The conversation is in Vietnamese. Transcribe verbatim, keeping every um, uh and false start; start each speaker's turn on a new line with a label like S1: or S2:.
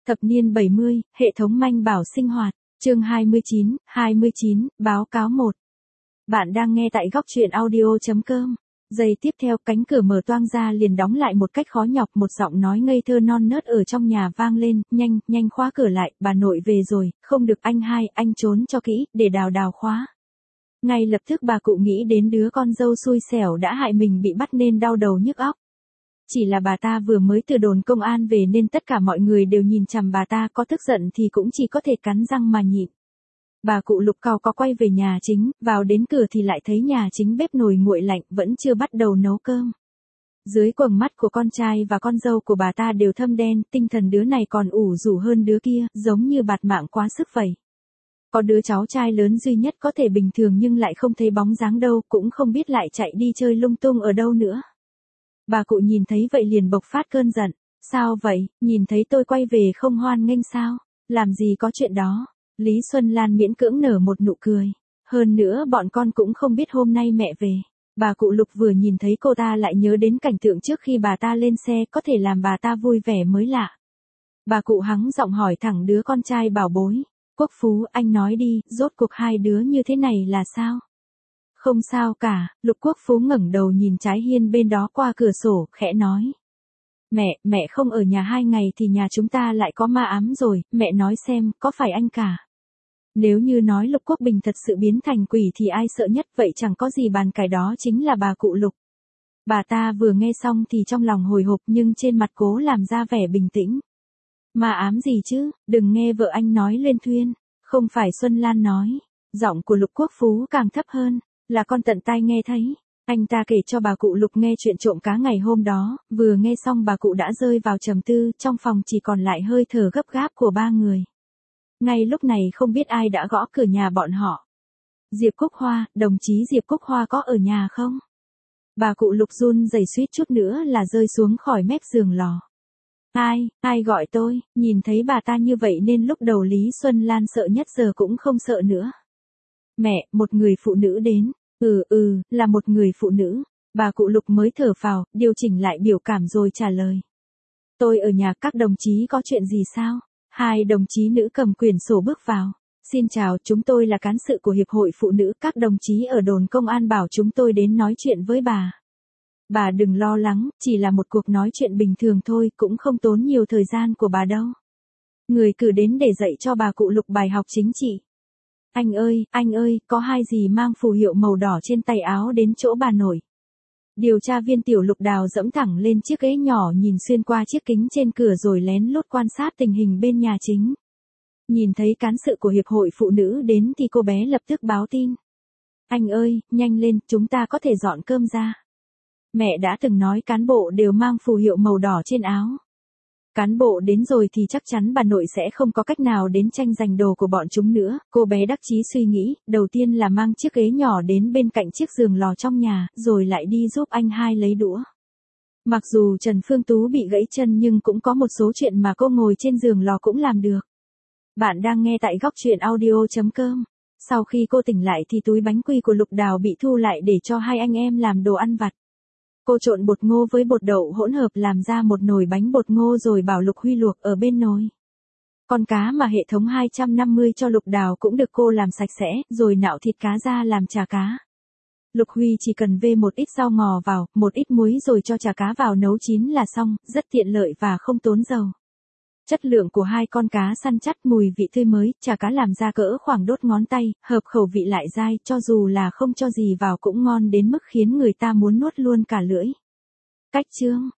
S1: Thập niên bảy mươi, hệ thống manh bảo sinh hoạt, chương hai mươi chín, hai mươi chín, báo cáo một. Bạn đang nghe tại góc truyện audio.com. Giây tiếp theo cánh cửa mở toang ra liền đóng lại một cách khó nhọc, một giọng nói ngây thơ non nớt ở trong nhà vang lên, nhanh, nhanh khóa cửa lại, bà nội về rồi, không được anh hai, anh trốn cho kỹ, để đào đào khóa. Ngay lập tức bà cụ nghĩ đến đứa con dâu xui xẻo đã hại mình bị bắt nên đau đầu nhức óc. Chỉ là bà ta vừa mới từ đồn công an về nên tất cả mọi người đều nhìn chằm bà ta, có tức giận thì cũng chỉ có thể cắn răng mà nhịn. Bà cụ Lục cau có quay về nhà chính, vào đến cửa thì lại thấy nhà chính bếp nồi nguội lạnh, vẫn chưa bắt đầu nấu cơm. Dưới quầng mắt của con trai và con dâu của bà ta đều thâm đen, tinh thần đứa này còn ủ rũ hơn đứa kia, giống như bạt mạng quá sức vậy. Có đứa cháu trai lớn duy nhất có thể bình thường nhưng lại không thấy bóng dáng đâu, cũng không biết lại chạy đi chơi lung tung ở đâu nữa. Bà cụ nhìn thấy vậy liền bộc phát cơn giận. Sao vậy, nhìn thấy tôi quay về không hoan nghênh sao? Làm gì có chuyện đó? Lý Xuân Lan miễn cưỡng nở một nụ cười. Hơn nữa bọn con cũng không biết hôm nay mẹ về. Bà cụ Lục vừa nhìn thấy cô ta lại nhớ đến cảnh tượng trước khi bà ta lên xe, có thể làm bà ta vui vẻ mới lạ. Bà cụ hắng giọng hỏi thẳng đứa con trai bảo bối. Quốc Phú, anh nói đi, rốt cuộc hai đứa như thế này là sao? Không sao cả, Lục Quốc Phú ngẩng đầu nhìn trái hiên bên đó qua cửa sổ, khẽ nói. Mẹ, mẹ không ở nhà hai ngày thì nhà chúng ta lại có ma ám rồi, mẹ nói xem, có phải anh cả? Nếu như nói Lục Quốc Bình thật sự biến thành quỷ thì ai sợ nhất, vậy chẳng có gì bàn cãi, đó chính là bà cụ Lục. Bà ta vừa nghe xong thì trong lòng hồi hộp nhưng trên mặt cố làm ra vẻ bình tĩnh. Ma ám gì chứ, đừng nghe vợ anh nói luyên thuyên, không phải Xuân Lan nói. Giọng của Lục Quốc Phú càng thấp hơn. Là con tận tai nghe thấy. Anh ta kể cho bà cụ Lục nghe chuyện trộm cá ngày hôm đó, vừa nghe xong bà cụ đã rơi vào trầm tư, trong phòng chỉ còn lại hơi thở gấp gáp của ba người. Ngay lúc này không biết ai đã gõ cửa nhà bọn họ. Diệp Cúc Hoa, đồng chí Diệp Cúc Hoa có ở nhà không? Bà cụ Lục run rẩy suýt chút nữa là rơi xuống khỏi mép giường lò. Ai, ai gọi tôi, nhìn thấy bà ta như vậy nên lúc đầu Lý Xuân Lan sợ nhất giờ cũng không sợ nữa. Mẹ, một người phụ nữ đến. Ừ ừ, là một người phụ nữ. Bà cụ Lục mới thở phào, điều chỉnh lại biểu cảm rồi trả lời. Tôi ở nhà, các đồng chí có chuyện gì sao? Hai đồng chí nữ cầm quyển sổ bước vào. Xin chào, chúng tôi là cán sự của Hiệp hội Phụ nữ, các đồng chí ở đồn công an bảo chúng tôi đến nói chuyện với bà. Bà đừng lo lắng, chỉ là một cuộc nói chuyện bình thường thôi, cũng không tốn nhiều thời gian của bà đâu. Người cử đến để dạy cho bà cụ Lục bài học chính trị. Anh ơi, anh ơi, có hai gì mang phù hiệu màu đỏ trên tay áo đến chỗ bà nội. Điều tra viên Tiểu Lục Đào dẫm thẳng lên chiếc ghế nhỏ nhìn xuyên qua chiếc kính trên cửa rồi lén lút quan sát tình hình bên nhà chính. Nhìn thấy cán sự của Hiệp hội Phụ nữ đến thì cô bé lập tức báo tin. Anh ơi, nhanh lên, chúng ta có thể dọn cơm ra. Mẹ đã từng nói cán bộ đều mang phù hiệu màu đỏ trên áo. Cán bộ đến rồi thì chắc chắn bà nội sẽ không có cách nào đến tranh giành đồ của bọn chúng nữa, cô bé đắc chí suy nghĩ, đầu tiên là mang chiếc ghế nhỏ đến bên cạnh chiếc giường lò trong nhà, rồi lại đi giúp anh hai lấy đũa. Mặc dù Trần Phương Tú bị gãy chân nhưng cũng có một số chuyện mà cô ngồi trên giường lò cũng làm được. Bạn đang nghe tại góc truyện audio.com. Sau khi cô tỉnh lại thì túi bánh quy của Lục Đào bị thu lại để cho hai anh em làm đồ ăn vặt. Cô trộn bột ngô với bột đậu hỗn hợp làm ra một nồi bánh bột ngô rồi bảo Lục Huy luộc ở bên nồi. Con cá mà hệ thống hai trăm năm mươi cho Lục Đào cũng được cô làm sạch sẽ, rồi nạo thịt cá ra làm chả cá. Lục Huy chỉ cần vê một ít rau ngò vào, một ít muối rồi cho chả cá vào nấu chín là xong, rất tiện lợi và không tốn dầu. Chất lượng của hai con cá săn chắc, mùi vị tươi mới, chả cá làm ra cỡ khoảng đốt ngón tay, hợp khẩu vị lại dai, cho dù là không cho gì vào cũng ngon đến mức khiến người ta muốn nuốt luôn cả lưỡi. Cách chương,